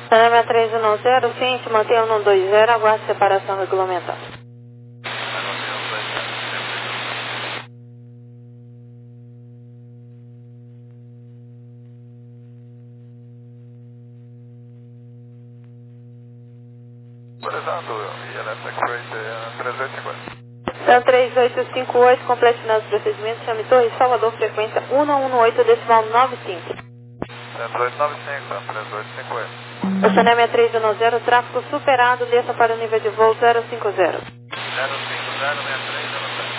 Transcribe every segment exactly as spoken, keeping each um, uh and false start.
Cinema três um zero, ciente, mantenha um dois zero, aguarde separação regulamentar. Então, três oito cinco oito, complete nosso procedimento, chame Torres Salvador, frequência um um oito, decimal nove cinco. três oito nove cinco, três oito cinco oito. O Cinema três um zero, tráfego superado, desça para o nível de voo zero cinco zero. zero cinco zero, seis três zero três.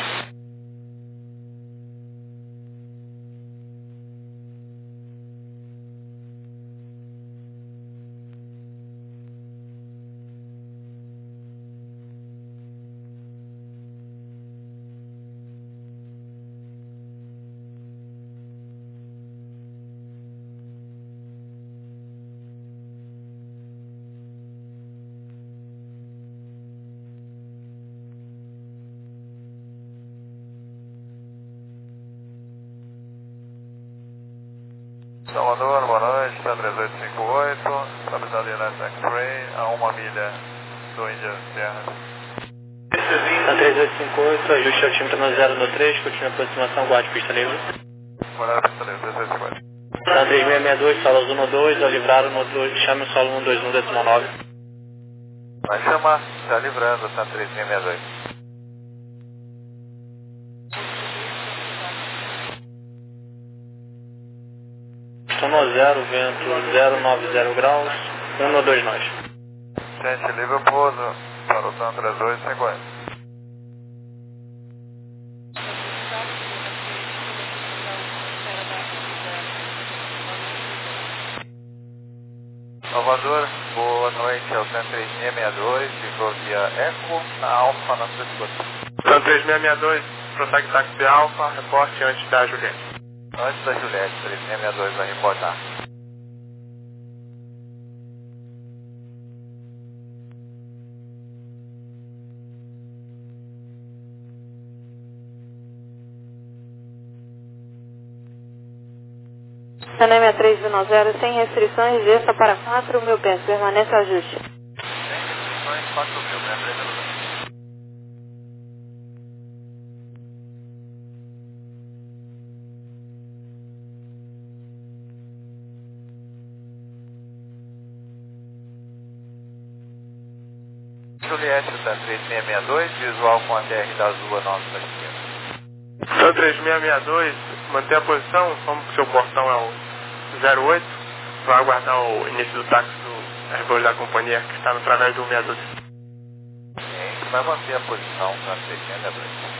Salvador, boa noite, está três oito cinco oito, estabilidade United X-Ray, a uma milha do Indian Sierra. Está três oito cinco oito, ajuste altímetro no zero no três, continua a aproximação, guarde pista livre. Guarda pista livre, três oito cinco oito. Está três seis seis dois, solos um dois, ao livrar um dois, chame o solo um dois um, decimal nove. Vai chamar, está livrando, está três seis seis dois. Sono zero, vento zero nove zero graus, um dois nós. Gente, livre pouso, para o T A M três oito cinco oito. Salvador, boa noite, é o T A M três seis seis dois, ficou via Eco, na Alfa, na sua escuta. T A M três seis seis dois, prossegue táxi Alfa, reporte antes da Juliette. Antes da Juliette, três seis seis dois vai reportar. Cinema três um zero, sem restrições, desça para quatro mil pés, permanece o ajuste. Sem restrições, quatro mil, né? três mil. Juliette, está três seis seis dois, visual com a T R da Azul, nossa esquerda. T A M três seis seis dois, manter a posição, como que seu portão é o zero oito, vai aguardar o início do táxi do Airbus da companhia, que está no através do um seis dois. A gente vai manter a posição para três seis seis dois.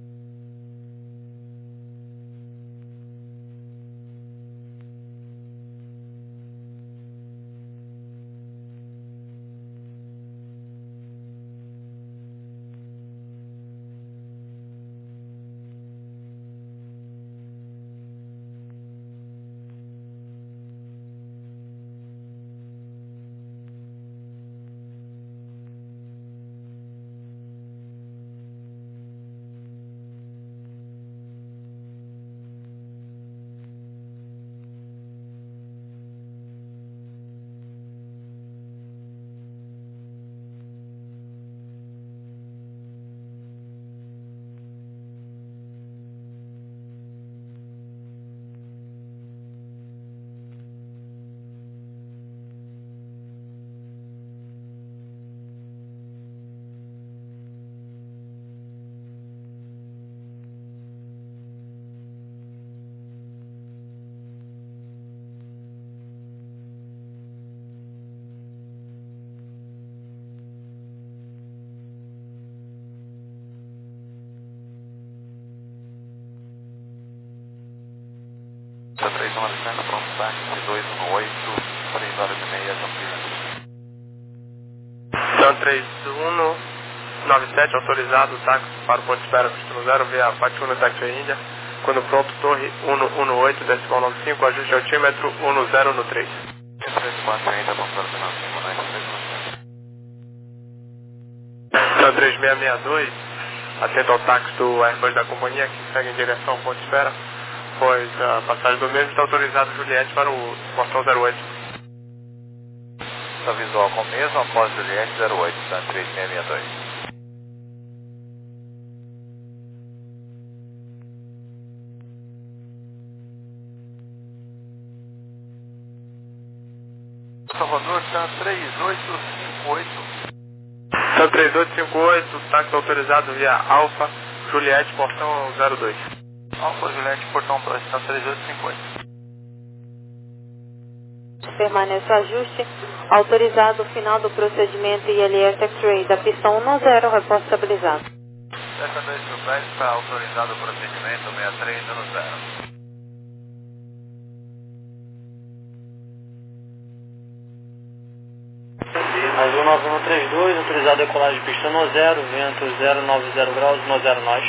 três nove sete, pronto, táxi dois um oito, três horas e meia, Campinas. T A M três um nove sete, autorizado, táxi para o ponto de espera, custo zero, via Patuna Taxi Índia. Quando pronto, torre um um oito, decimal nove cinco, ajuste altímetro um zero no três. três quatro ainda, vamos para o final, cinco nove T A M três seis seis dois, atento ao táxi do Airbus da companhia, que segue em direção ao ponto de espera, pois a passagem do mesmo está autorizado Juliette para o portão zero oito. pista visual com mesmo após Juliette zero oito, Sun três seis seis dois. Salvador, Sun três oito cinco oito. Sun três oito cinco oito, táxi autorizado via Alfa, Juliette, portão zero dois. Alfa, Juliette, portão dois, Sun três oito cinco oito. Permanece o ajuste. Autorizado o final do procedimento I L S X-Ray da pista um no zero, reposto estabilizado. Dessa vez que o prédio está autorizado o procedimento sessenta e três no zero. Azul nove um três dois, autorizado a decolagem de pista no zero, vento zero nove zero graus, no zero nós.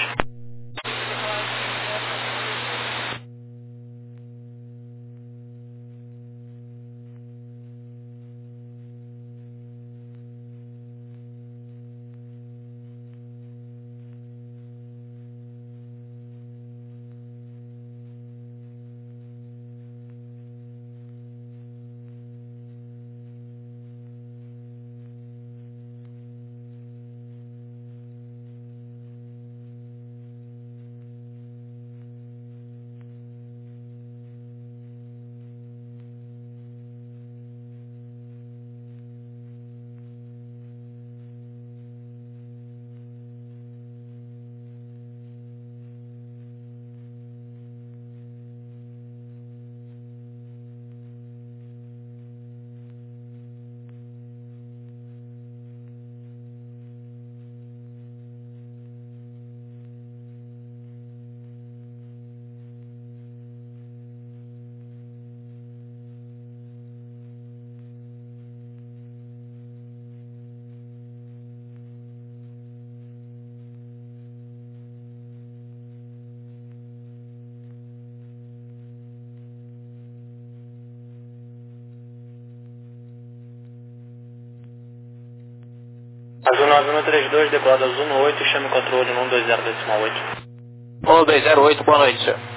Azul nove um três dois, decolado azul no oito, chame o controle no um dois zero decimal oito. um dois zero oito, boa noite, senhor.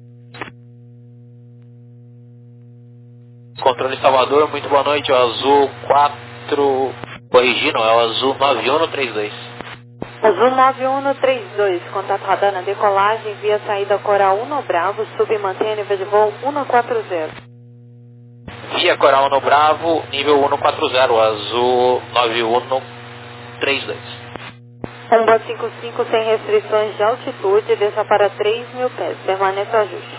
Controle Salvador, muito boa noite, o azul quatro, corrigindo, é o azul nove um três dois. Azul nove um três dois, contato radar na decolagem via saída Coral um no Bravo, sub e mantém nível de voo um quatro zero. Via Coral no Bravo, nível um quatro zero, azul nove um três dois. Rumba cinco cinco sem restrições de altitude, desça para três mil pés, permanece o ajuste.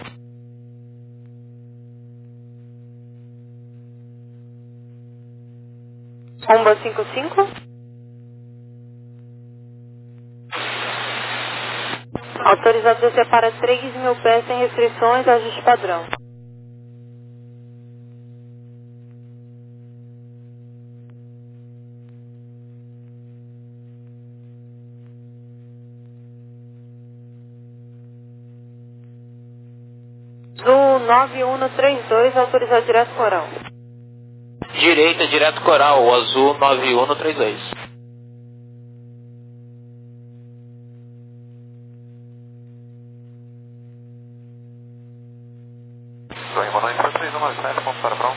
Rumba cinco cinco. Autorizado descer para três mil pés sem restrições, ajuste padrão. Do nove um três dois, autorizado direto Coral. Direita, direto Coral, o azul nove um três dois. Boa noite, três um nove sete, ponto para pronto.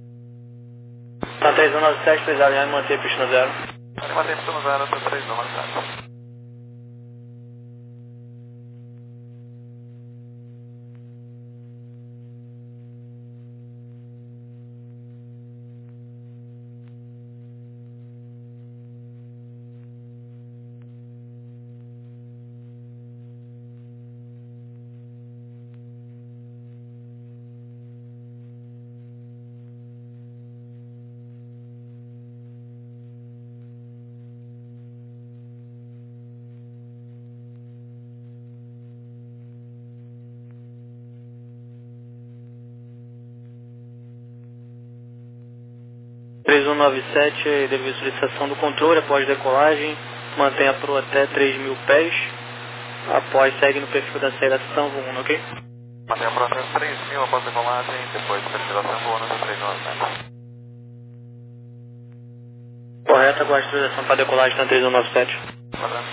Tá três um nove sete, três alinhar e manter pista no zero. Manter pista no zero, três um nove sete. três um nove sete, devido à solicitação do controle, após decolagem, mantém a proa até três mil pés, após segue no perfil da aceleração, um, ok? Mantém a proa até três mil após decolagem, depois perfuração voando até três nove sete. Correta, com a autorização para decolagem na três um nove sete. Padrão.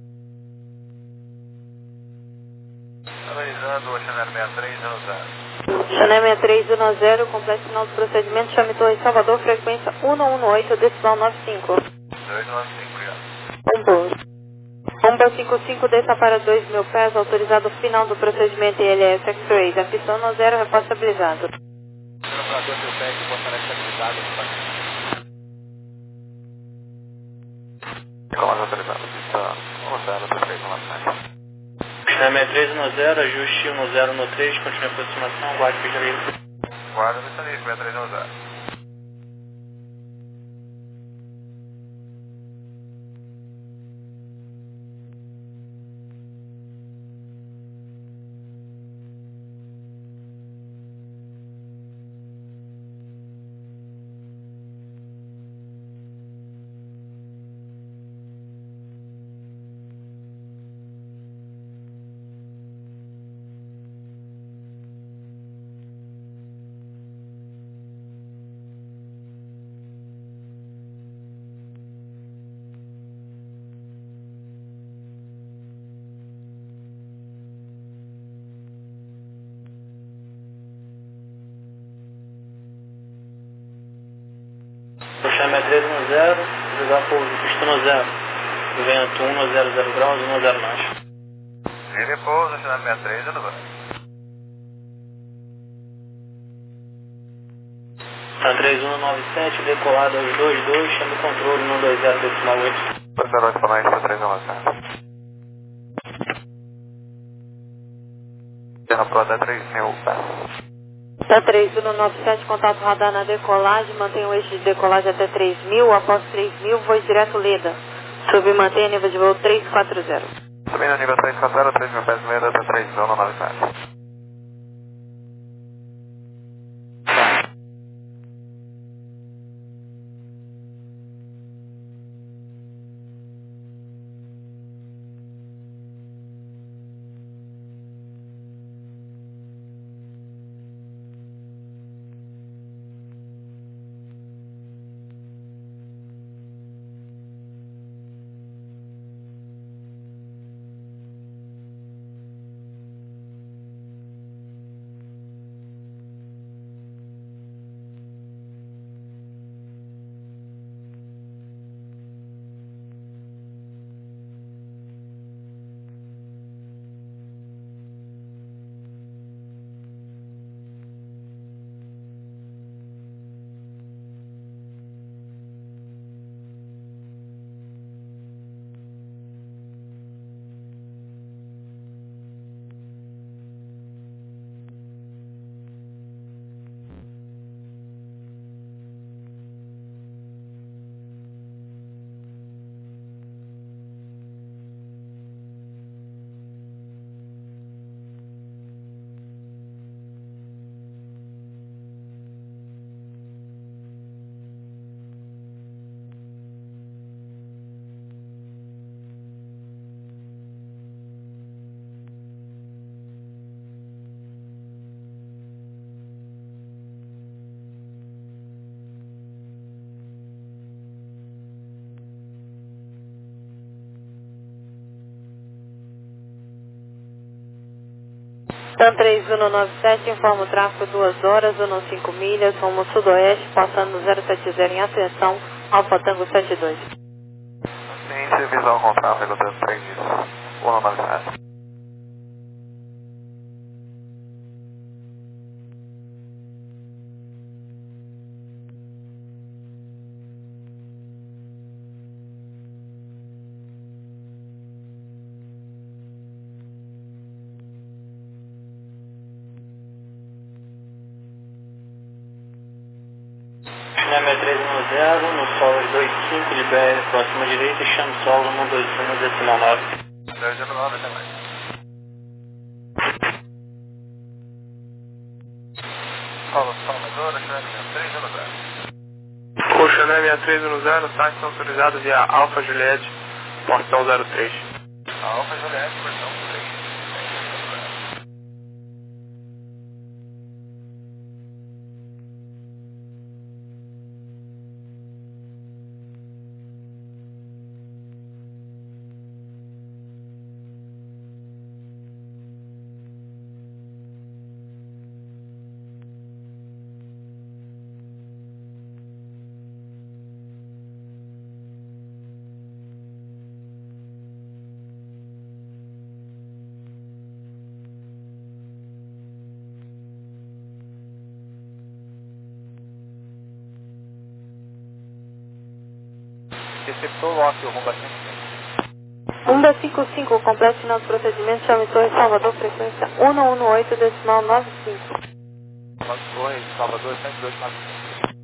Analisando o Oceaner sessenta e três zero zero. Channel seis três um zero, completo final do procedimento, chame Torre Salvador, frequência um um oito, decimal nove cinco. dois nove cinco, já. Bomba. Bomba cinco cinco, desça para dois mil pés, autorizado final do procedimento I L S X-Ray, da pista um zero, repórter estabilizado. Para dois mil pés, portará estabilizado. Como autorizado, pista um zero, dois três um sete. Channel seis três um zero, ajuste um zero no três, continue a aproximação, guarde pista livre. Guarda pista livre, seis três um zero. Channel seis três um zero, jogar por pista um zero. Vento um zero zero graus, um zero mais. Ele pousa, channel seis três, eu não vou. Channel três um nove sete, decolado aos dois dois, chame controle um dois zero decimal oito. dois zero oito para nós, seis três um sete. Terra Pro até três mil pés. Tá três um nove sete, contato radar na decolagem, mantenha o eixo de decolagem até três mil, após três mil, voe direto Leda. Submantenha nível de voo três quatro zero. Subindo nível três quatro zero, três mil pés Leda até três um nove sete. TAM três um nove sete, informa o tráfego duas horas, cinco milhas, rumo sudoeste, passando zero sete zero em atenção, Alfa Tango sete dois. Ciência visual com tráfego TAM três um nove sete. Channel seis três um zero, no solo dois cinco, de B R próxima direita, chame solo um dois um decimal nove. dois zero nove também. Paulo Salvador, Channel seis três um zero. Com Channel seis três um zero, táxi autorizado via Alfa Juliette, portão zero três. Alfa Juliette, portão três. receptor lock, o Rumba cinco cinco. Rumba cinco cinco, completo final do procedimento, chame Torre Salvador, frequência um um oito, decimal nove cinco. Nove Torre, Salvador, cento e dois nove cinco.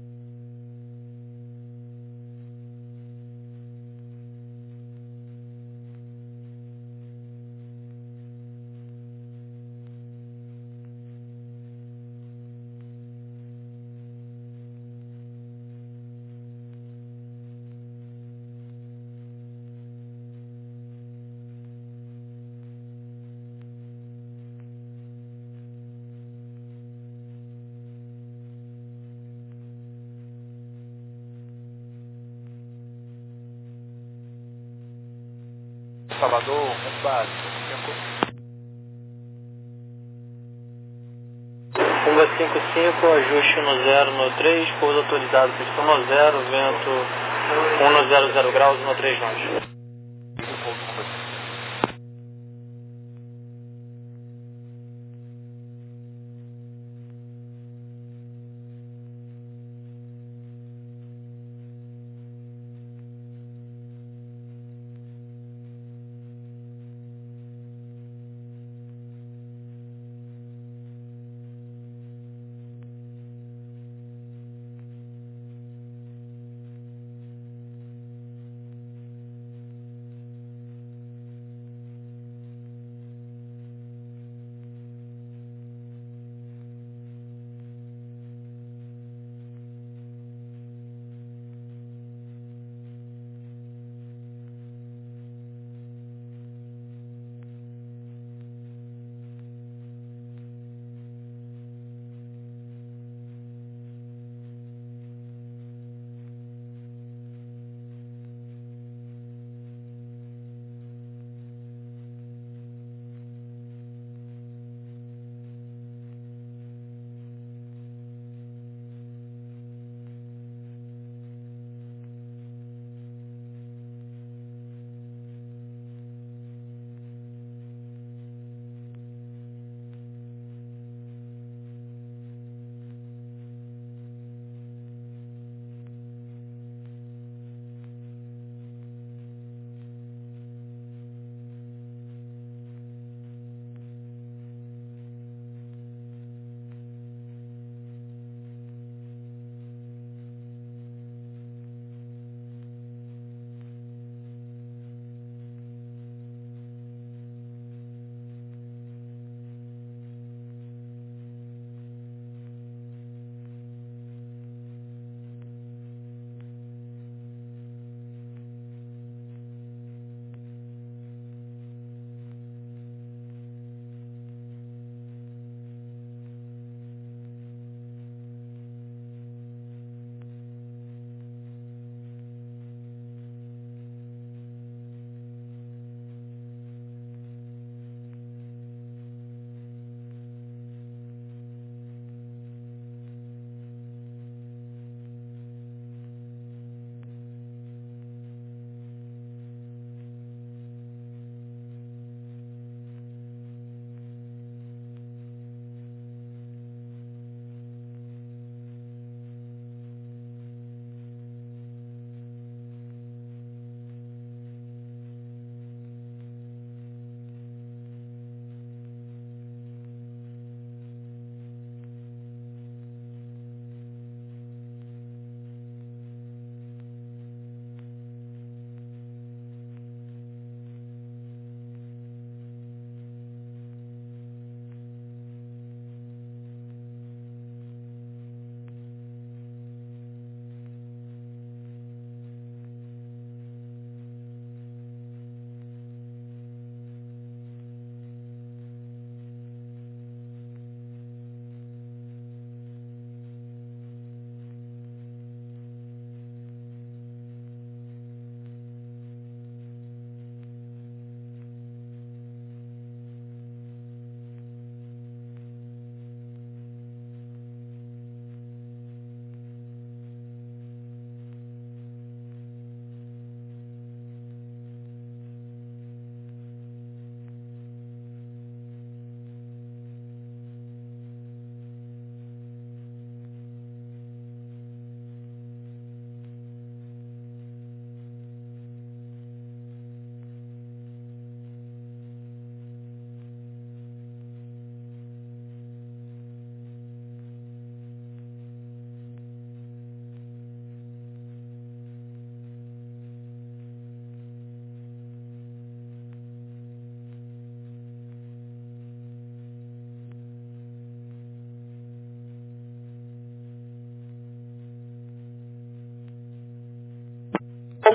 Salvador, Rumba cinco cinco. Rumba cinco cinco, ajuste no zero no três, pouso autorizado, pistão no zero, vento um no zero zero graus, no três nós.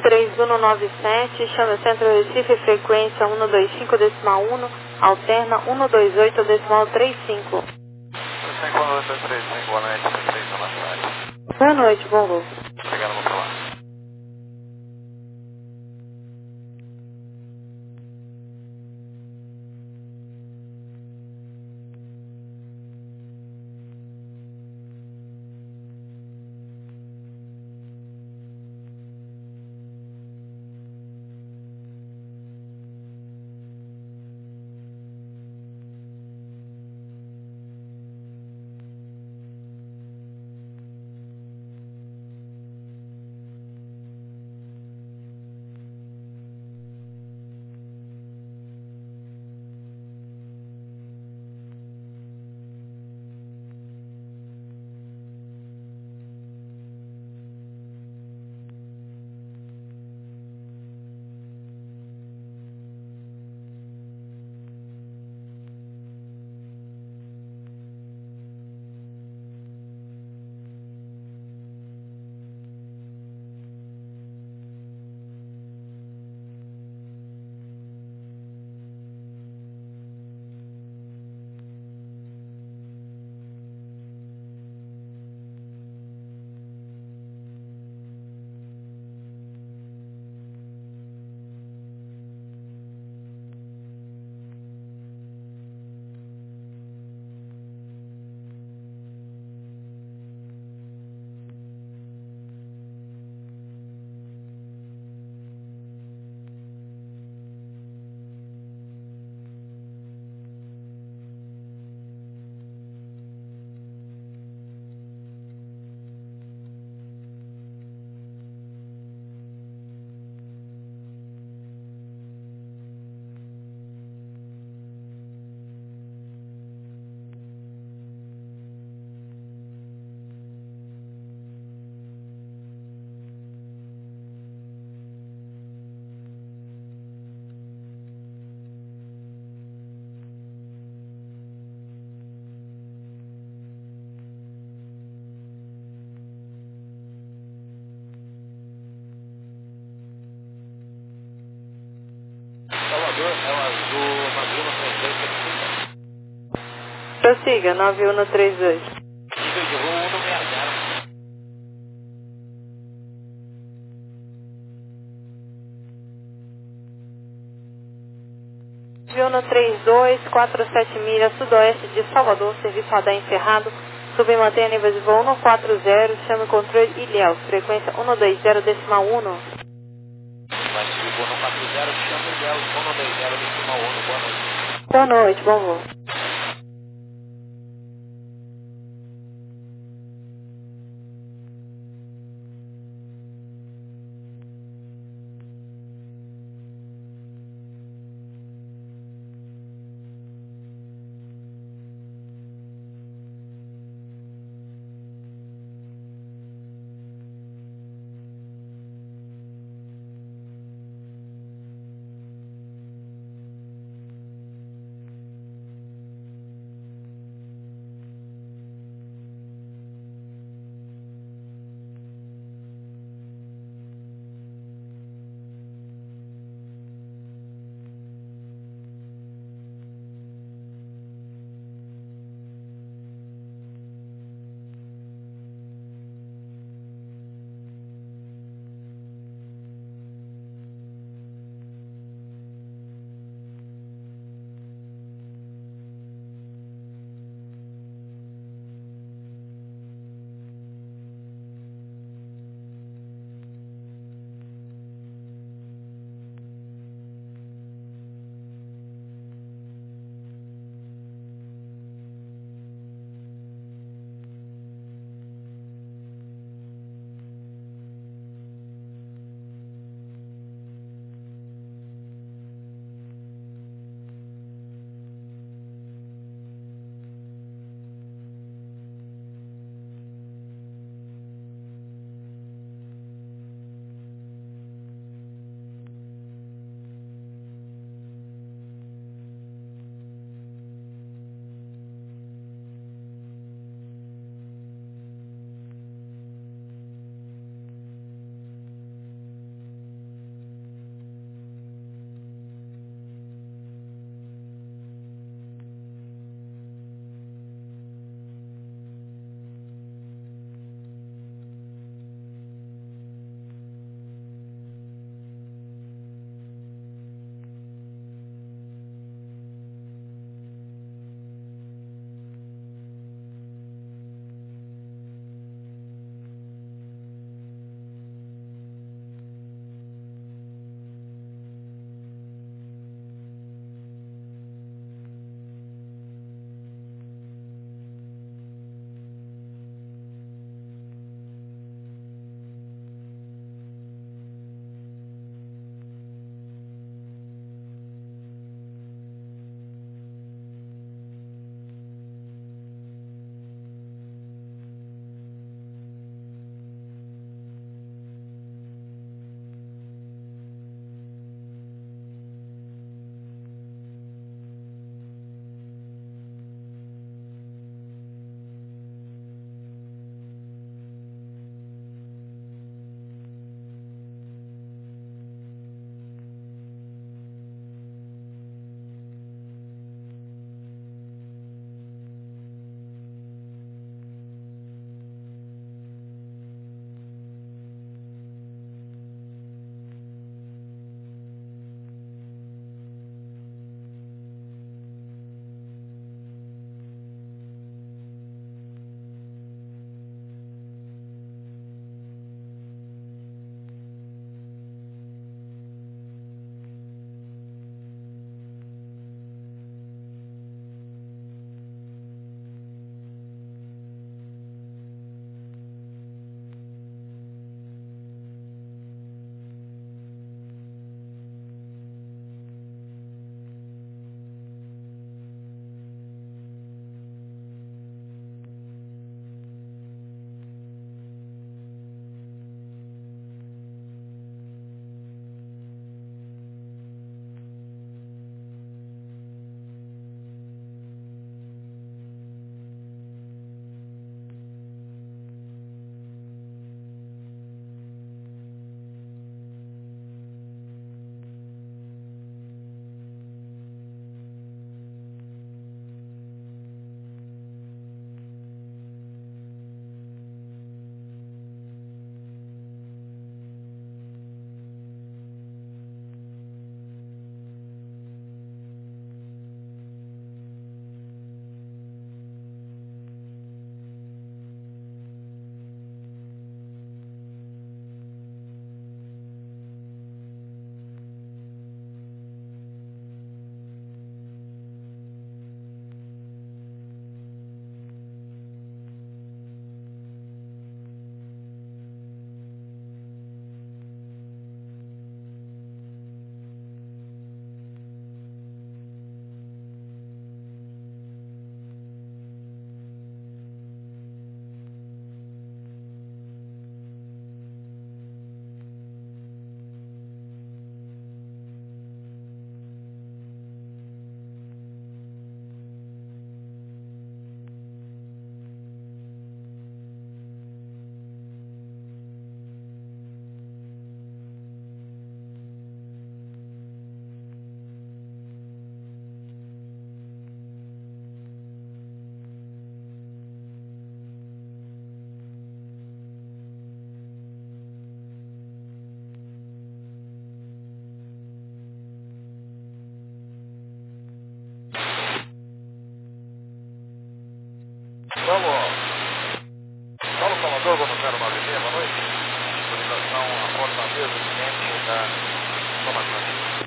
três um nove sete, chama Centro Recife, frequência um dois cinco decimal um, alterna um dois oito decimal trinta e cinco. cinco um dois três cinco, boa noite, três na cidade. Boa noite, bom voo. Obrigado, vou pra lá. Prossiga, nove um três dois. Nível de voo um seis zero. nove um três dois, quatro sete milhas, sudoeste de Salvador, serviço radar encerrado. Sub e mantenha nível de voo um quatro zero, chame o controle Ilhéus, frequência um dois zero decimal um. Vai subir voo um quatro zero, chama o Ilhéus um dois zero decimal um, boa noite. Boa noite, bom voo. Vamos. Paulo Salvador, vamos zero nove seis, boa noite. Autorização a Fortaleza, cliente da Fortaleza.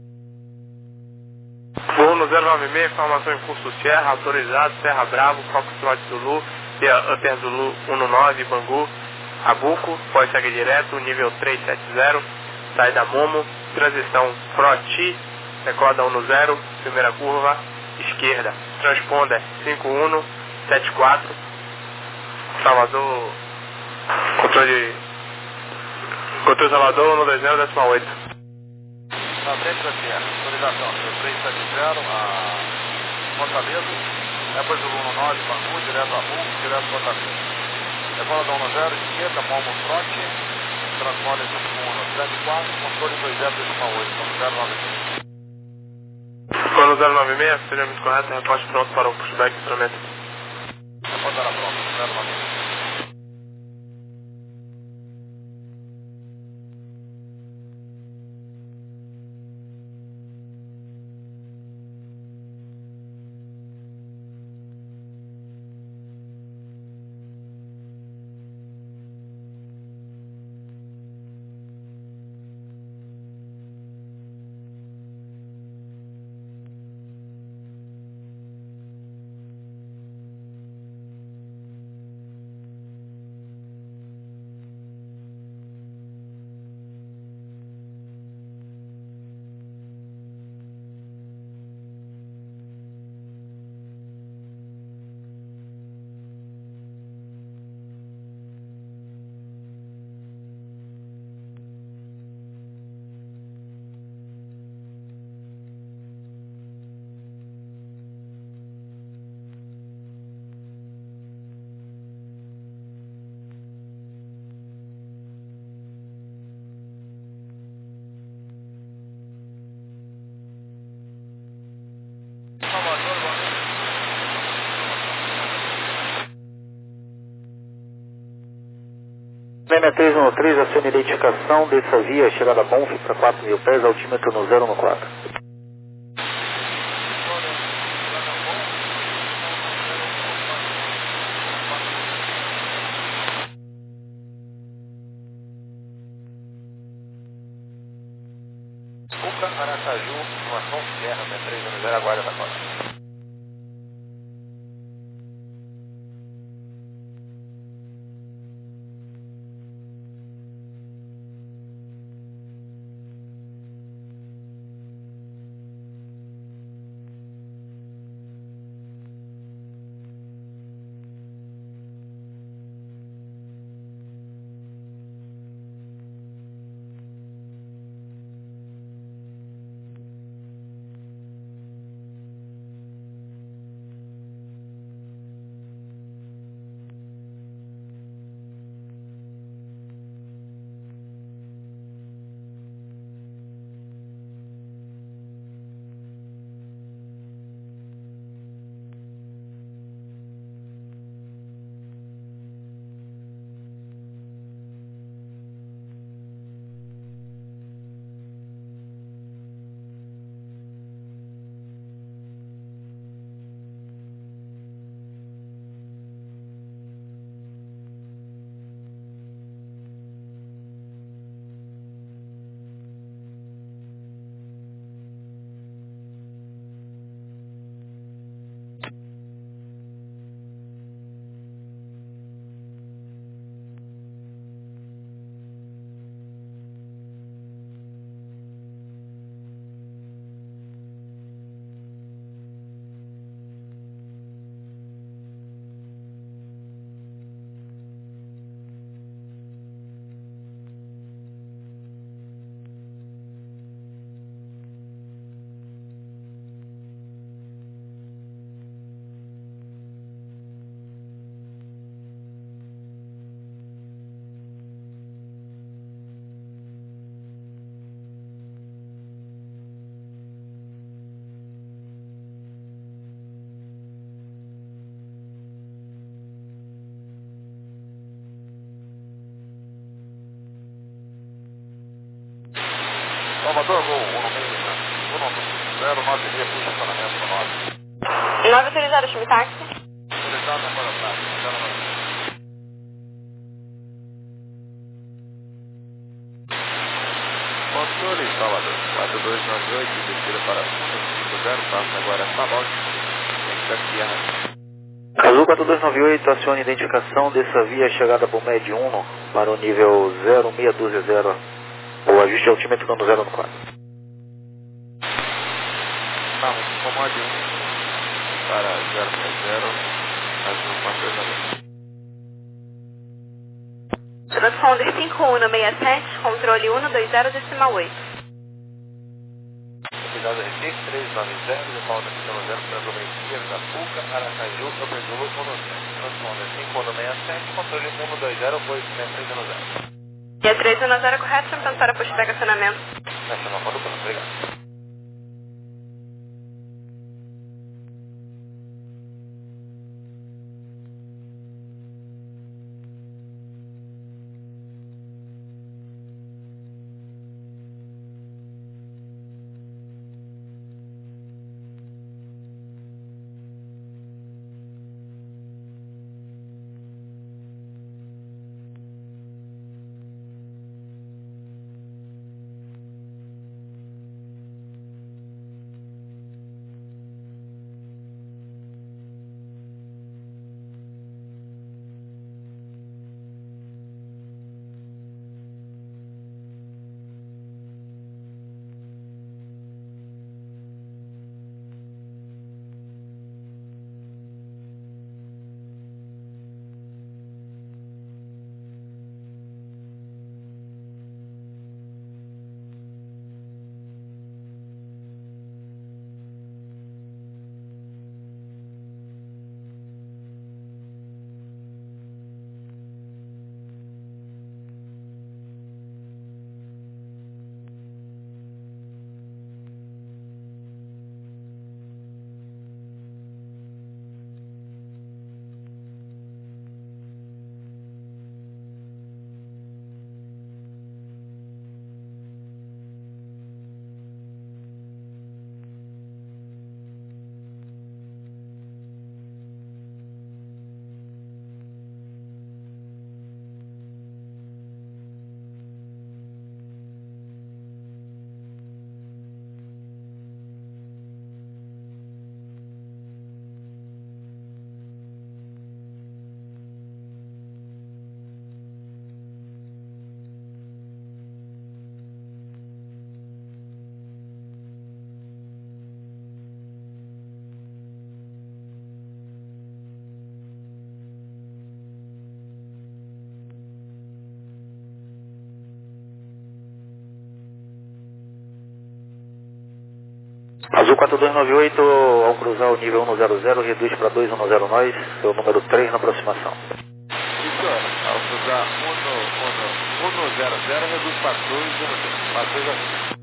Voo no zero nove seis, formação em curso Sierra, autorizado, Serra Bravo, Foxtrot Zulu, Upper Zulu dezanove, Bangu, Abuco, pode seguir direto, nível trezentos e setenta, saída Momo, transição Proti, recorda um no zero, primeira curva, esquerda, transponder cinco um sete quatro, Salvador, controle, controle Salvador, um dois zero, décima oito. Na frente da Sierra, autorização, trezentos e setenta, a Fortaleza, Apple Zulu nove, Bangu, direto a Abuco, direto a Fortaleza. Recorda um no zero, esquerda, Momo Proti, transponder cinco um sete quatro, controle dois zero, décima oito, zero nove seis. Quando zero nove seis, seja muito correto, reporte pronto para o pushback de instrumento. Reporte era pronto, zero nove seis. N três um três, a sua identificação dessa via, chegada a Bonf para quatro mil pés, altímetro no zero um quatro. Cuca, Aracaju, informação Sierra, N três um zero, aguarda da costa. Salvador, voo um zero nove seis, puxa estacionamento no nove. nove autorizado, chame táxi. Autorizado, agora nove oito, descida para um cinco zero, passa agora a Sabalte, da Sierra. Azul quatro dois nove oito, acione identificação, desça via chegada para o Med um para o nível zero seis um dois zero, o ajuste altímetro dando zero no quadro. Vamos, comande um para zero seis zero, Azul quatro dois nove oito. Transponder cinco um seis sete, controle um dois zero decimal oito. Cuidado Recife, três nove zero, de volta de zero para a esquerda, Puca, Aracaju, Sopezulo, um sete. Transponder cinco um seis sete, controle um dois zero, oito seis três um zero. E a três um zero correto, chamando para posto de estacionamento. Essa é uma foto pronto, obrigado. Azul quatro dois nove oito, ao cruzar o nível um zero zero, reduz para dois um zero nós, seu número três na aproximação. Isso, ao cruzar um zero zero, reduz para dois um zero, para dois a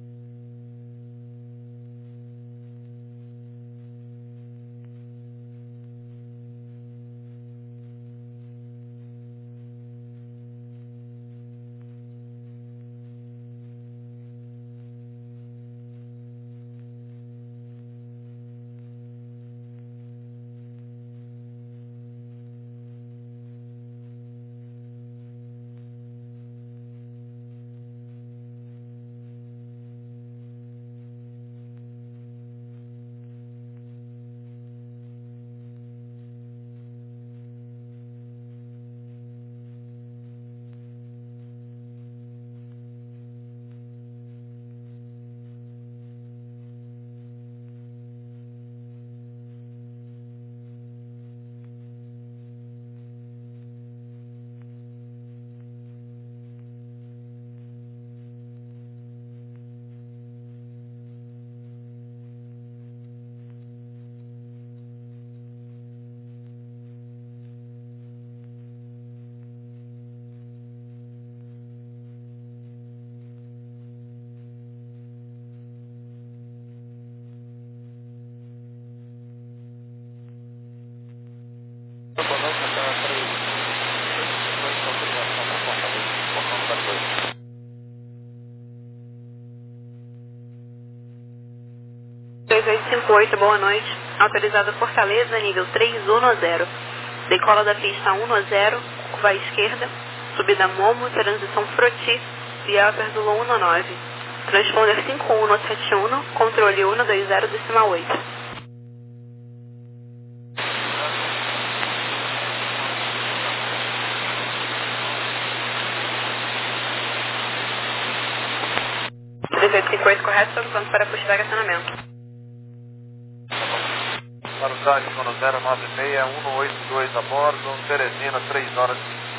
dois oito cinco oito, boa noite. Autorizado Fortaleza, nível três um zero. Decola da pista um zero, curva à esquerda, subida Momo, transição Froti, via Perdulo um nove. Transponder cinco um um sete um, controle um dois zero decimal oito. dezoito cinquenta e oito correto, estou pronto para puxar acionamento. Para o táxi no zero nove seis um oito dois a bordo, Teresina, três horas.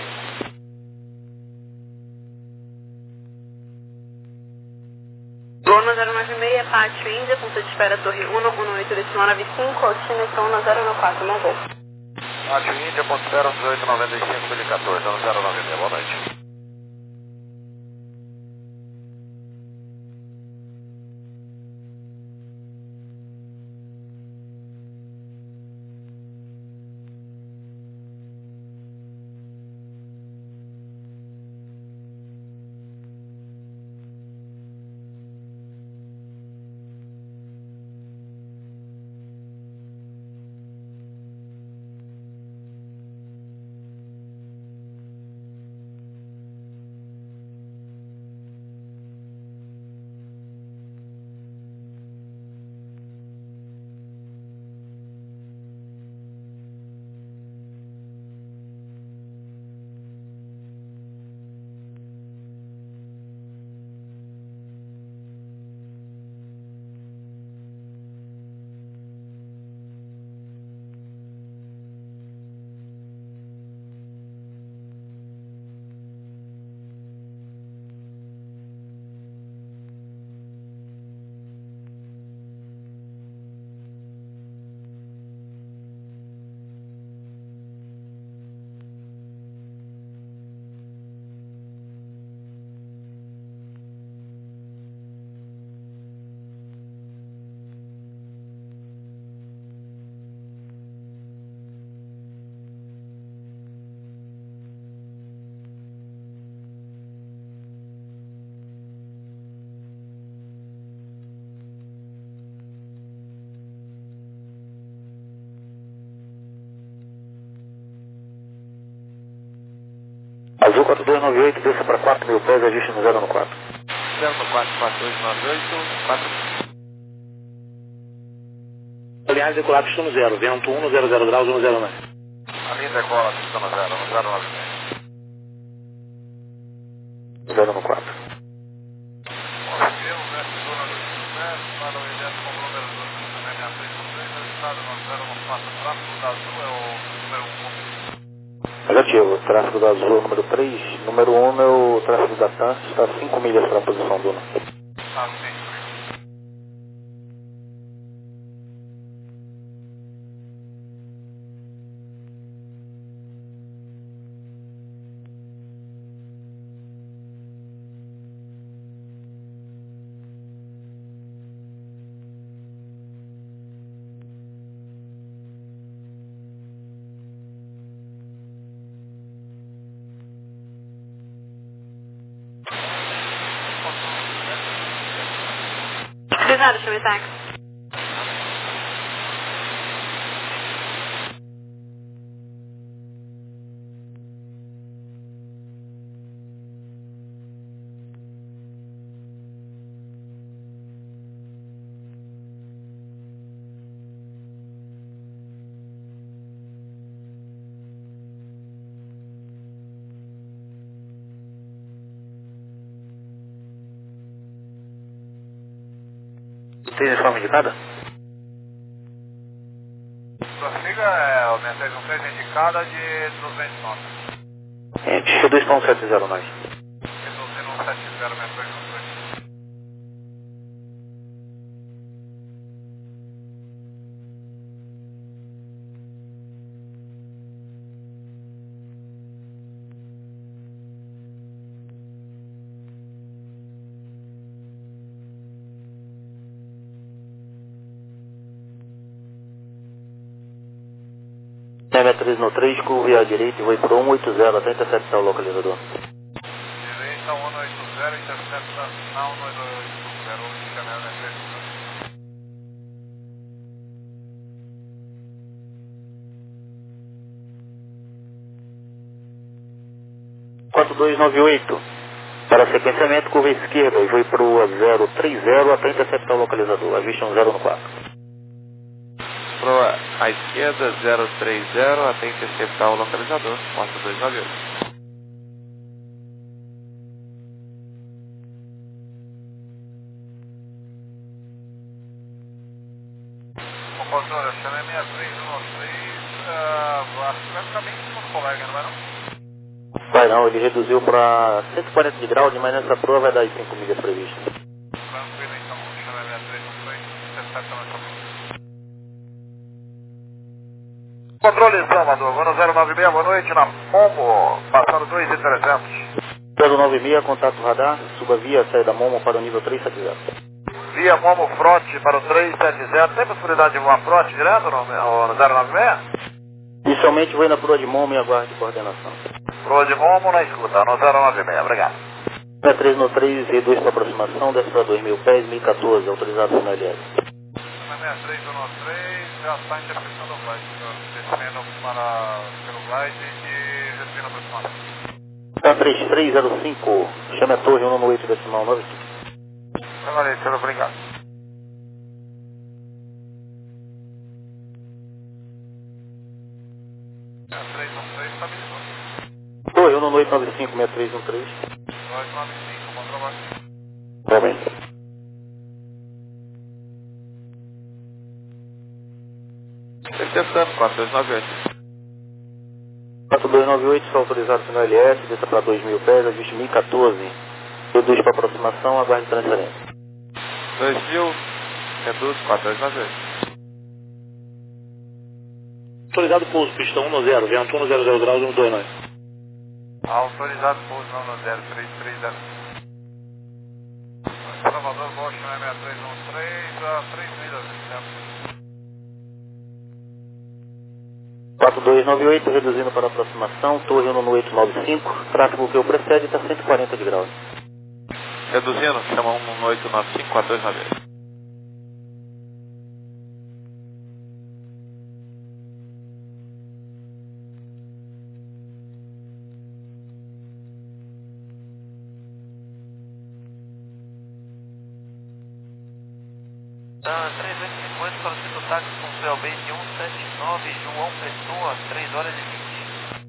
Gol zero nove seis, Pátio Índia, ponto de espera Torre um um oito decimal nove cinco, Altina zero nove quatro, meu gol. Pátio Índia, ponto de espera dezoito noventa e cinco, mil e quatorze, zero nove seis, boa noite. Azul quatro dois nove oito, desça para quatro mil pés, ajuste no zero no quatro. zero no quatro quatro dois nove oito, quatro. Aliás, decolar pistão zero, vento um, zero zero graus, um zero nove. A linha decola, pistão zero, zero nove seis. zero no quatro. Eu, veste zona do Sucesso, para o Ilhéus com o número dois, também me aceita o três, resultado no zero no quatro, tráfego da Azul é o número um. Negativo, tráfego da Azul número três, número um é o tráfego da T A S, está a cinco milhas para a posição do Luna. Ah, sim. Obrigada, chame táxi. Tem uniforme indicada? Sua siga é o seis um seis indicada de duzentos notas. Gente, dois ponto sete zero nove. Reduzindo um sete zero, seis um seis. M três no três, curva à direita e vou para um oito zero até interceptar o localizador. Direita um oito zero, intercepta na um oito zero, janela M três. quatro dois nove oito, Para sequenciamento, curva esquerda e voo para o zero três zero até interceptar o localizador. Ajuste um zero no quatro. Proa à esquerda, zero três zero até interceptar o localizador. quatro dois nove oito. Controle, chama seis três um três, uh, acho que vai ficar bem em cima do colega, não vai não? Vai não, ele reduziu para cento e quarenta de grau, mas nessa proa vai dar as cinco milhas previstas. Tranquilo então, chama seis três um três, intercepta mais ou menos. Controle Salvador, voo zero nove seis, boa noite, na Momo, passando dois e trezentos. zero nove seis, contato radar, suba via, saia da Momo para o nível três sete zero. Via Momo Frote para o três sete zero, tem possibilidade de voar Frote direto no, no zero nove seis? Inicialmente vou na proa de Momo e aguarde coordenação. Proa de Momo na escuta, no zero nove seis, obrigado. sessenta e três no três, R dois para aproximação, desce para dois mil pés, mil e quatorze, autorizado no L S. seis três um três, já está interceptando o glide, descendo para pelo glide e reduzindo a aproximação. sessenta e três três zero cinco, chame a torre um no oito decimal nove. Permanecendo, obrigado. seis três um três, estabilizou. Torre um no oito nove cinco, seis três um três. oito nove cinco, bom trabalho. Realmente. Interceptando, quatro dois nove oito. quatro dois nove oito, está autorizado no L S, desça para dois mil pés, ajuste mil e quatorze. Reduz para aproximação, aguarde transferência. dois mil, reduz, quatro dois nove oito. Autorizado pouso, pista um no zero, vento um zero zero graus, um dois nove. Autorizado pouso não no zero três três zero. Salvador, Bosch, seis três um três, a três milhas de tempo. quatro dois nove oito, reduzindo para aproximação, torre um no oito nove cinco, tráfego que o precede está cento e quarenta de graus. Reduzindo, chama um no oito nove cinco, quatro dois nove oito. Da três oito cinco oito para o Cito Táxi com Céu Base cento e setenta e nove, João Pessoa, três horas e vinte.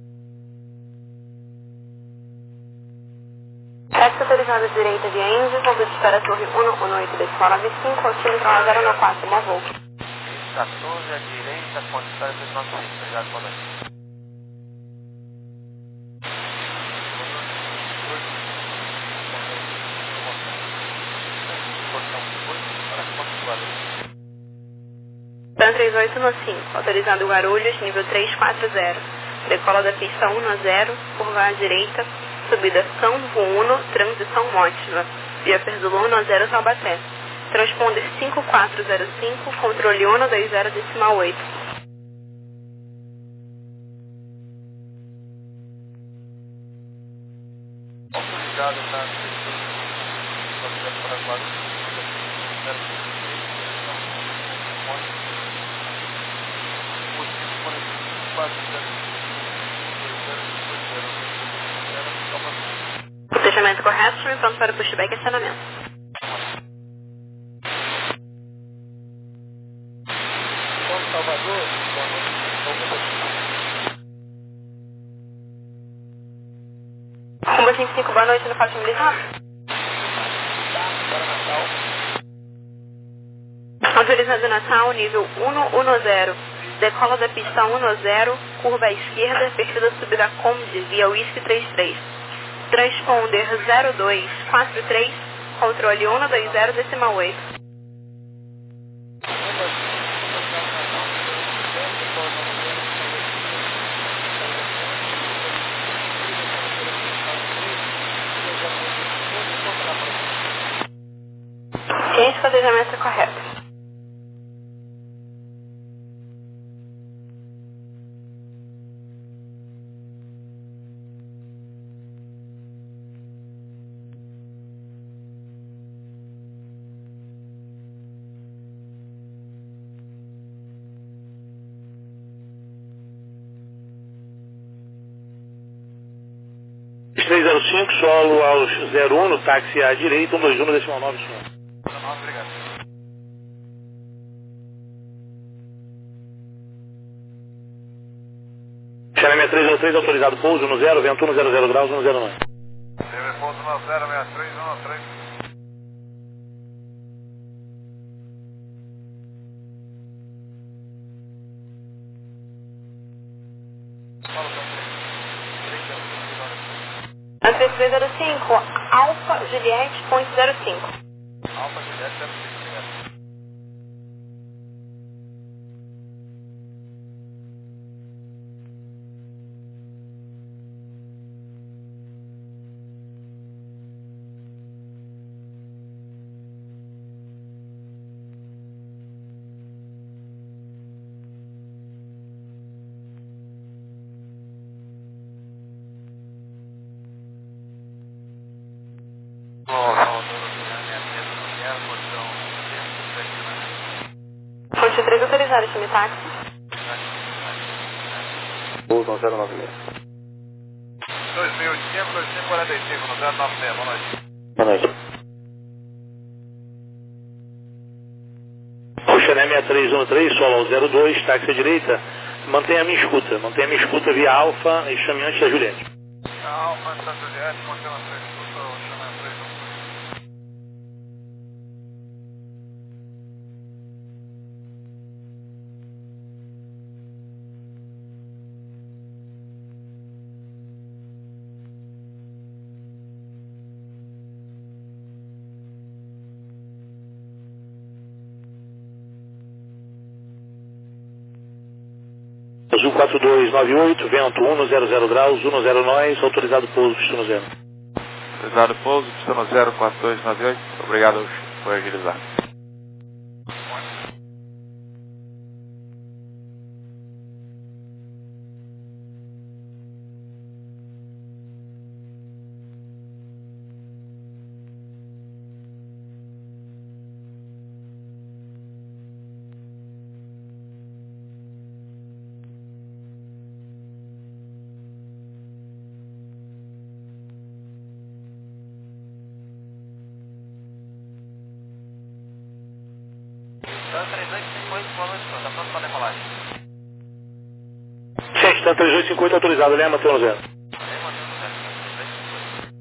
Táxi autorizado à direita via Índio, voo de espera torre um um oito, decimal nove cinco, auxílio para zero nove quatro, uma voo. quatorze à direita, ponto de espera dois nove cinco, obrigado, boa noite. Dan três oito no cinco, autorizado Guarulhos, nível três quatro zero. Decola da pista um no zero, curva à direita, subida São Vuno, transição Mótiva. Via Perzolo no zero Taubaté. Transponder cinco quatro zero cinco, controle um dois zero decimal oito. Autorizado, tá? Para Guarulhos. O fechamento correto, chame pronto para pushback e acionamento. Salvador, Rumo cinco cinco, boa noite no Faixa Militar. Autorizado Natal, nível um um zero. Decola da pista um no zero, curva à esquerda, perfil da subida Comde, via Whisky três três. Transponder zero dois quatro três, controle um dois zero decimal oito. Ciência, planejamento é correto. três zero cinco, solo aos zero um, no táxi à direita, um dois um, decimal nove, senhor. Obrigado. Xeremia três zero três, autorizado pouso no zero, vento um zero zero graus, um zero nove. Teve pouso no zero seis três um três. André três zero cinco, Alfa Juliette, ponto zero cinco. Alfa Juliette, zero cinco. Fonte três autorizado, chame táxi. Pouso no zero nove seis. dois mil e oitocentos, dois mil e quarenta e cinco, no zero nove seis, boa noite. Boa noite. Xeremia três um três, solo ao zero dois, táxi à direita, mantenha a minha escuta, mantenha a minha escuta via Alfa e chame antes da Juliette. Alfa, Santa Juliette, mantendo a três, escuta, chama a três um. Azul quatro dois nove oito, vento um zero zero graus, um zero nós, autorizado pouso, pistão zero. Autorizado pouso, pistão zero quatro dois nove oito, obrigado por agilizar. três dois cinco oito, boa noite, senhor. Tá pronto para decolagem. Gente, tá três dois cinco oito autorizado, né? Mantém no zero. Aí, mantendo no zero, três dois cinco oito.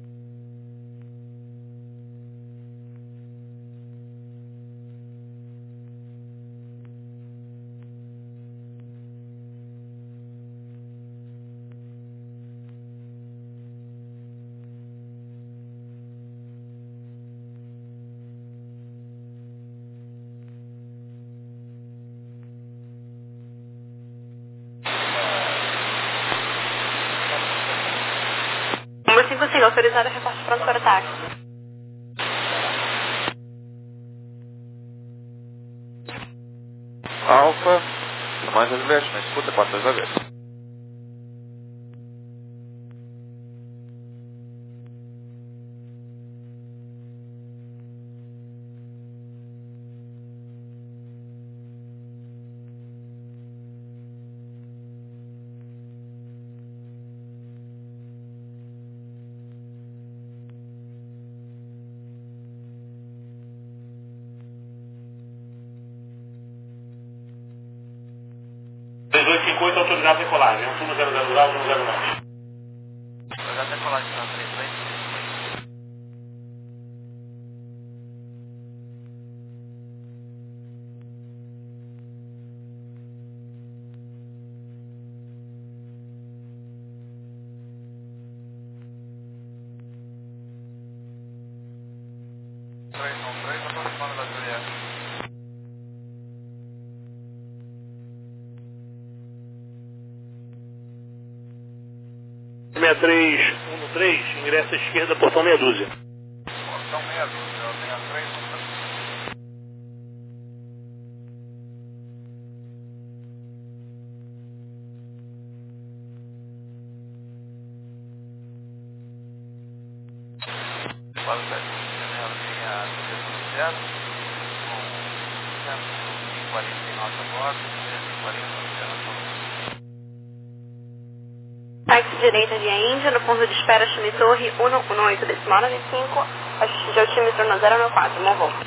Número cinco cinco, autorizado, reporte pronto para o táxi. Alfa, mais as vezes, mas escuta quatro vezes a vez. três dois cinco oito autorizado decolagem, um zero zero graus, um zero nove. Autorizado decolagem, senhor. três dois cinco oito. três um três, aproximando da Juliette. seis três um três, ingresso à esquerda, portão meia dúzia. Portão meia dúzia, eu tenho a três um três. Quatro sete, janela linha zero, com cento e quarenta e nove a bordo, cento e quarenta a operação. Táxi direita via Índia, no ponto de espera Chame Torre um um oito, decimal nove cinco, ajuste de altímetro no zero nove quatro, bom voo.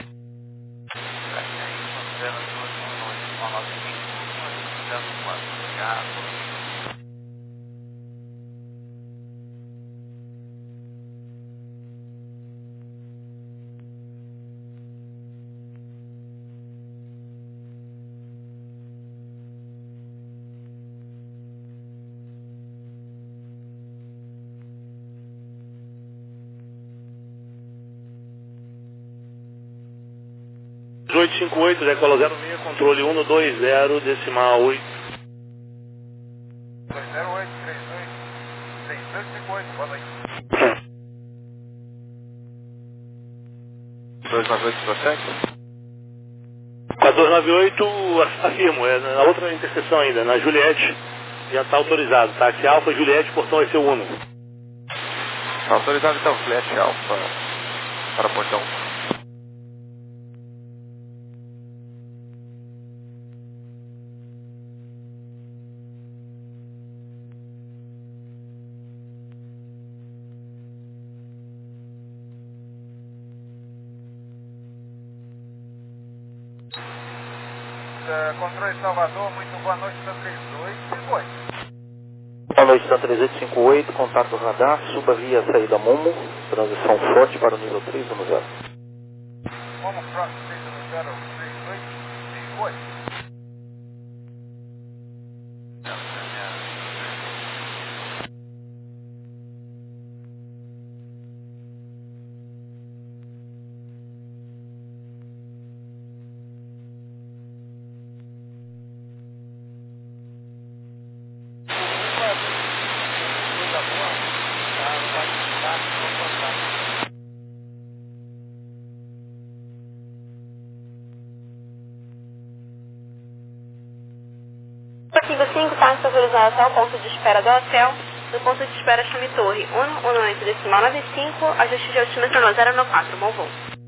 oito cinco oito, decola zero seis, controle um dois zero, decimal oito. dois zero oito, três dois, seis dois cinco oito, boa noite. dois nove oito, prossegue? quatorze nove oito, afirmo, é na outra interseção ainda, na Juliette, já está autorizado, táxi Alfa, Juliette, portão S um. Tá autorizado então, Juliette Alfa, para portão. Controle Salvador, muito boa noite, da três dois cinco oito. Boa noite, da três oito cinco oito, contato radar, suba via saída Momo, transição forte para o nível três um zero. Momo Cross três um zero, três dois cinco oito. cinco, táxi autorizado até o ponto de espera do hotel, do ponto de espera Chame Torre um um oito, decimal nove cinco, ajuste de altímetro no zero nove quatro, bom voo.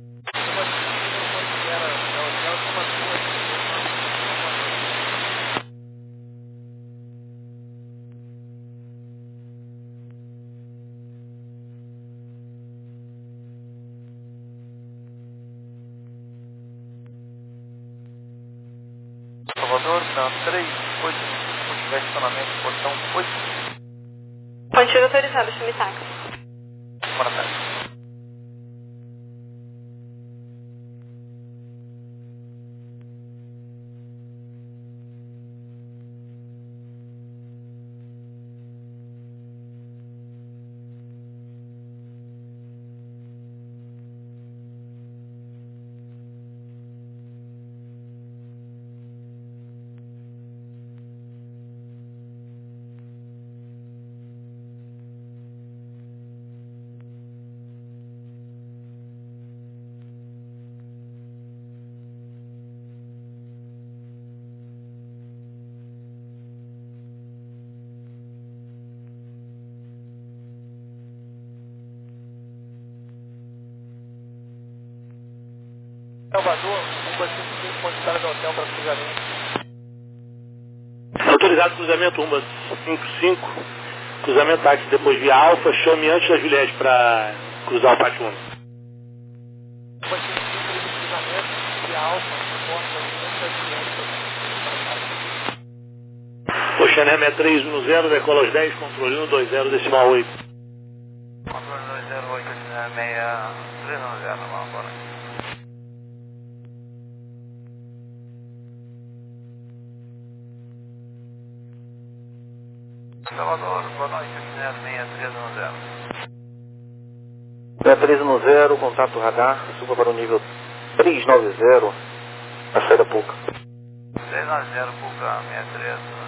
Salvador, na três oito cinco, direcionamento portão oito. Contigo autorizado, Chame Táxi. Boa tarde. Salvador, um cinco cinco, ponto de espera do hotel para cruzamento. Autorizado cruzamento um cinco cinco, cruzamento táxi depois via Alfa, chame antes da Juliette para cruzar o pátio um. um cinco cinco, cruzamento via Alfa, porta antes da Juliette. Oxané seis três um zero, decola aos dez, controle um dois zero, decimal oito. Controle dois zero oito, seis três um zero, boa noite. Salvador, boa noite, seis três um zero. seis três um zero, contato radar, suba para o nível três nove zero, na saída Puca. três nove zero, Puca, seis três